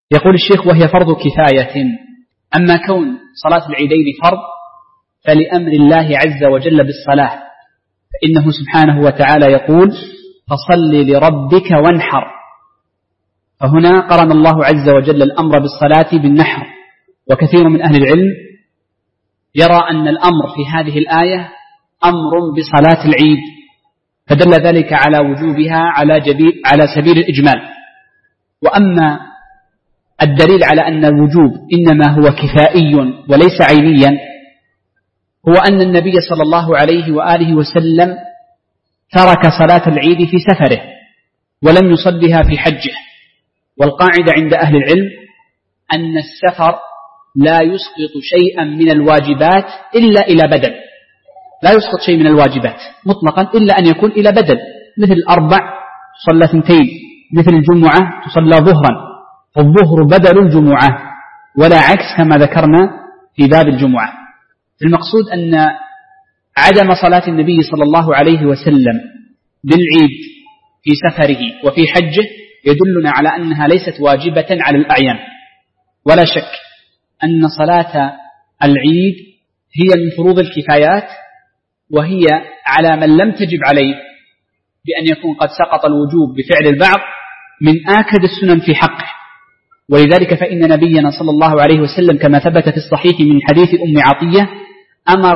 يقول الشيخ: وهي فرض كفاية. أما كون صلاة العيدين فرض فلأمر الله عز وجل بالصلاة، فإنه سبحانه وتعالى يقول: فصل لربك وانحر. فهنا قرن الله عز وجل الأمر بالصلاة بالنحر. وكثير من أهل العلم يرى أن الأمر في هذه الآية أمر بصلاة العيد، فدل ذلك على وجوبها على سبيل الإجمال. وأما الدليل على أن الوجوب إنما هو كفائي وليس عينيا هو أن النبي صلى الله عليه وآله وسلم ترك صلاة العيد في سفره ولم يصلها في حجه. والقاعدة عند أهل العلم أن السفر لا يسقط شيئا من الواجبات إلا إلى بدل، لا يسقط شيء من الواجبات مطلقا إلا أن يكون إلى بدل، مثل الأربع تصلى 2، مثل الجمعة تصلى ظهرا، فالظهر بدل الجمعة ولا عكس كما ذكرنا في باب الجمعة. المقصود أن عدم صلاة النبي صلى الله عليه وسلم بالعيد في سفره وفي حجه يدلنا على أنها ليست واجبة على الأعيان. ولا شك أن صلاة العيد هي من فروض الكفايات، وهي على من لم تجب عليه بأن يكون قد سقط الوجوب بفعل البعض من آكد السنن في حقه. ولذلك فإن نبينا صلى الله عليه وسلم كما ثبت في الصحيح من حديث أم عطية أمر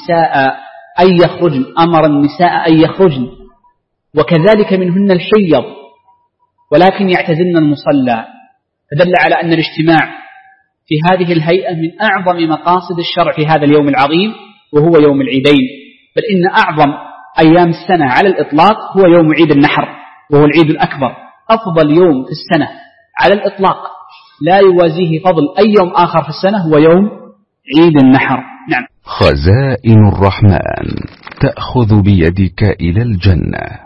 النساء أن يخرجن وكذلك منهن الحيض ولكن يعتزلن المصلى، فدل على أن الاجتماع في هذه الهيئة من أعظم مقاصد الشرع في هذا اليوم العظيم وهو يوم العيدين. بل إن أعظم أيام السنة على الإطلاق هو يوم عيد النحر، وهو العيد الأكبر، أفضل يوم في السنة على الإطلاق، لا يوازيه فضل أي يوم آخر في السنة هو يوم عيد النحر. نعم. خزائن الرحمن تأخذ بيدك إلى الجنة.